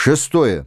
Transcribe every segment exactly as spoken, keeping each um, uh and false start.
Шестое.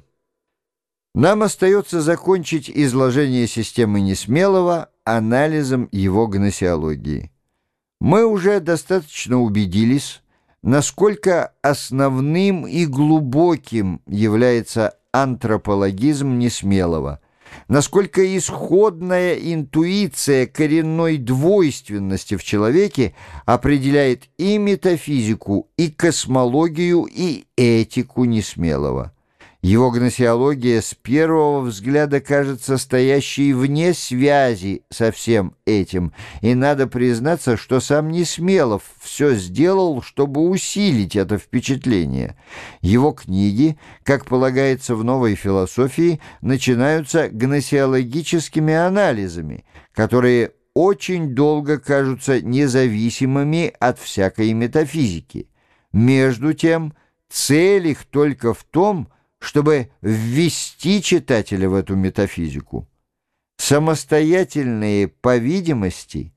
Нам остается закончить изложение системы Несмелого анализом его гносеологии. Мы уже достаточно убедились, насколько основным и глубоким является антропологизм Несмелого, насколько исходная интуиция коренной двойственности в человеке определяет и метафизику, и космологию, и этику Несмелого. Его гносеология с первого взгляда кажется стоящей вне связи со всем этим, и надо признаться, что сам Несмелов все сделал, чтобы усилить это впечатление. Его книги, как полагается в новой философии, начинаются гносеологическими анализами, которые очень долго кажутся независимыми от всякой метафизики. Между тем, цель их только в том, чтобы ввести читателя в эту метафизику. Самостоятельные, по видимости,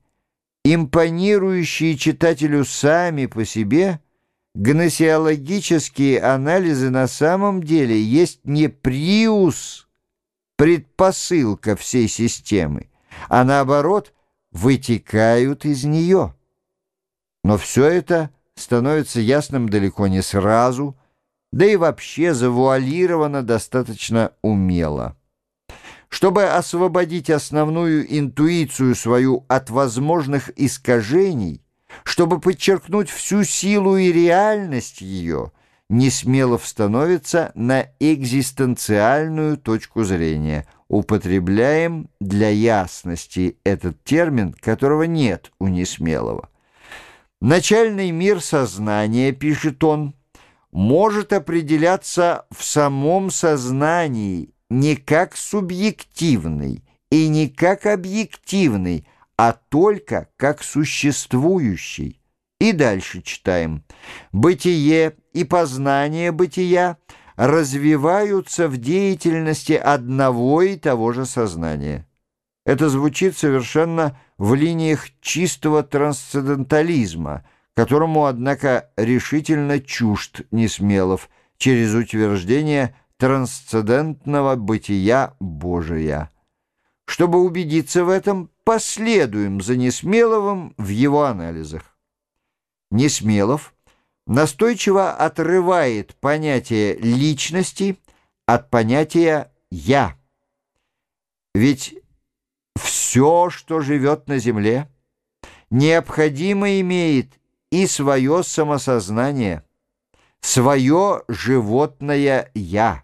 импонирующие читателю сами по себе, гносеологические анализы на самом деле есть не приус, предпосылка всей системы, а наоборот, вытекают из нее. Но все это становится ясным далеко не сразу, да и вообще завуалировано достаточно умело. Чтобы освободить основную интуицию свою от возможных искажений, чтобы подчеркнуть всю силу и реальность ее, Несмелов становится на экзистенциальную точку зрения. Употребляем для ясности этот термин, которого нет у Несмелова. «Начальный мир сознания, — пишет он, — может определяться в самом сознании не как субъективный и не как объективный, а только как существующий». И дальше читаем. «Бытие и познание бытия развиваются в деятельности одного и того же сознания». Это звучит совершенно в линиях чистого трансцендентализма, которому, однако, решительно чужд Несмелов через утверждение трансцендентного бытия Божия. Чтобы убедиться в этом, последуем за Несмеловым в его анализах. Несмелов настойчиво отрывает понятие личности от понятия «я». Ведь все, что живет на земле, необходимо имеет и свое самосознание, свое животное «я».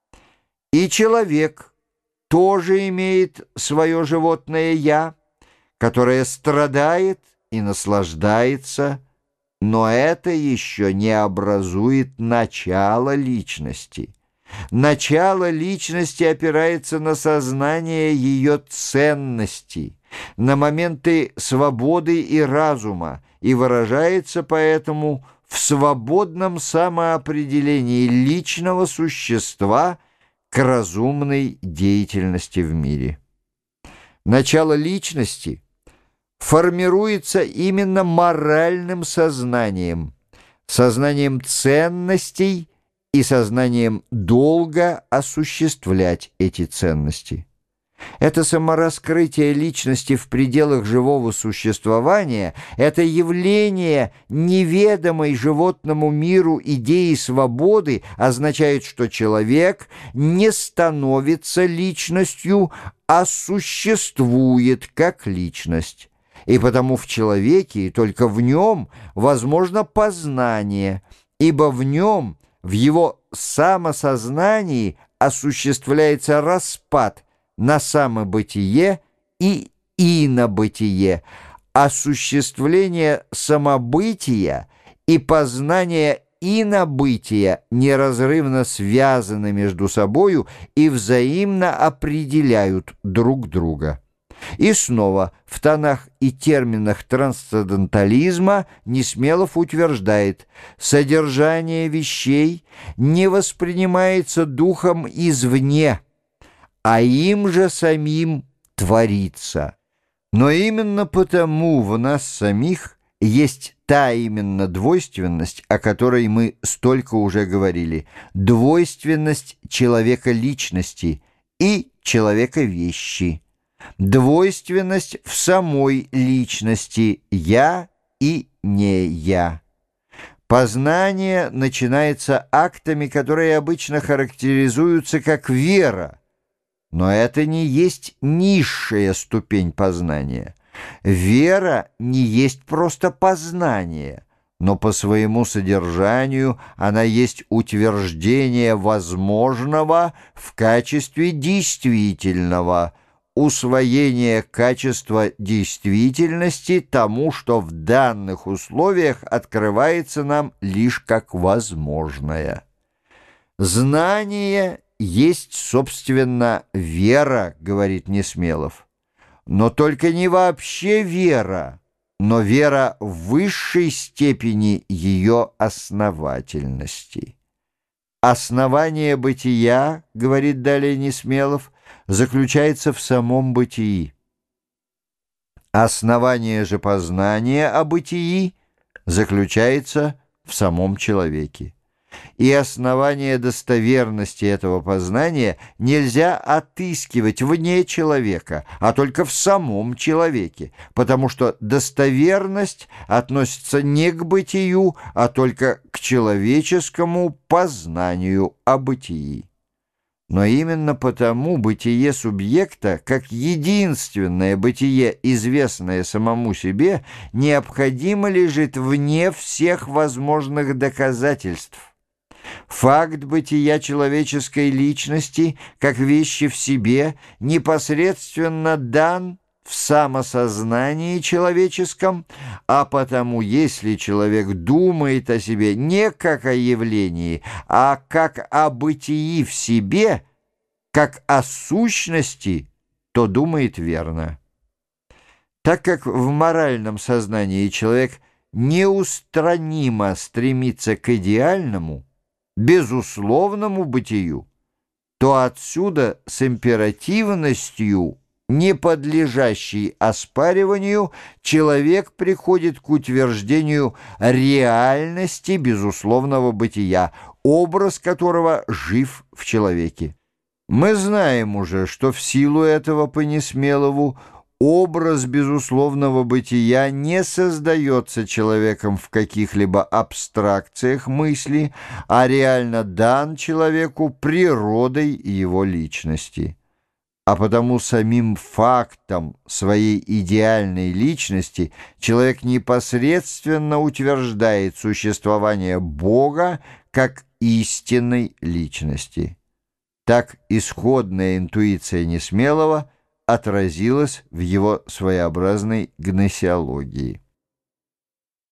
И человек тоже имеет свое животное «я», которое страдает и наслаждается, но это еще не образует начало личности. Начало личности опирается на сознание ее ценности, на моменты свободы и разума, и выражается поэтому в свободном самоопределении личного существа к разумной деятельности в мире. Начало личности формируется именно моральным сознанием, сознанием ценностей и сознанием долга осуществлять эти ценности. Это самораскрытие личности в пределах живого существования, это явление неведомой животному миру идеи свободы означает, что человек не становится личностью, а существует как личность. И потому в человеке, и только в нем, возможно познание, ибо в нем, в его самосознании осуществляется распад на самобытие и инобытие, осуществление самобытия и познание инобытия неразрывно связаны между собою и взаимно определяют друг друга. И снова в тонах и терминах трансцендентализма Несмелов утверждает: содержание вещей не воспринимается духом извне, а им же самим творится. Но именно потому в нас самих есть та именно двойственность, о которой мы столько уже говорили, двойственность человека-личности и человека-вещи, двойственность в самой личности «я» и «не я». Познание начинается актами, которые обычно характеризуются как вера, но это не есть низшая ступень познания. Вера не есть просто познание, но по своему содержанию она есть утверждение возможного в качестве действительного, усвоение качества действительности тому, что в данных условиях открывается нам лишь как возможное. Знание есть, собственно, вера, говорит Несмелов. Но только не вообще вера, но вера в высшей степени ее основательности. Основание бытия, говорит далее Несмелов, заключается в самом бытии. Основание же познания о бытии заключается в самом человеке. И основание достоверности этого познания нельзя отыскивать вне человека, а только в самом человеке, потому что достоверность относится не к бытию, а только к человеческому познанию о бытии. Но именно потому бытие субъекта, как единственное бытие, известное самому себе, необходимо лежит вне всех возможных доказательств. Факт бытия человеческой личности, как вещи в себе, непосредственно дан в самосознании человеческом, а потому, если человек думает о себе не как о явлении, а как о бытии в себе, как о сущности, то думает верно. Так как в моральном сознании человек неустранимо стремится к идеальному, безусловному бытию, то отсюда с императивностью, не подлежащей оспариванию, человек приходит к утверждению реальности безусловного бытия, образ которого жив в человеке. Мы знаем уже, что в силу этого по Несмелову образ безусловного бытия не создается человеком в каких-либо абстракциях мысли, а реально дан человеку природой его личности. А потому самим фактом своей идеальной личности человек непосредственно утверждает существование Бога как истинной личности. Так исходная интуиция Несмелова отразилась в его своеобразной гносеологии.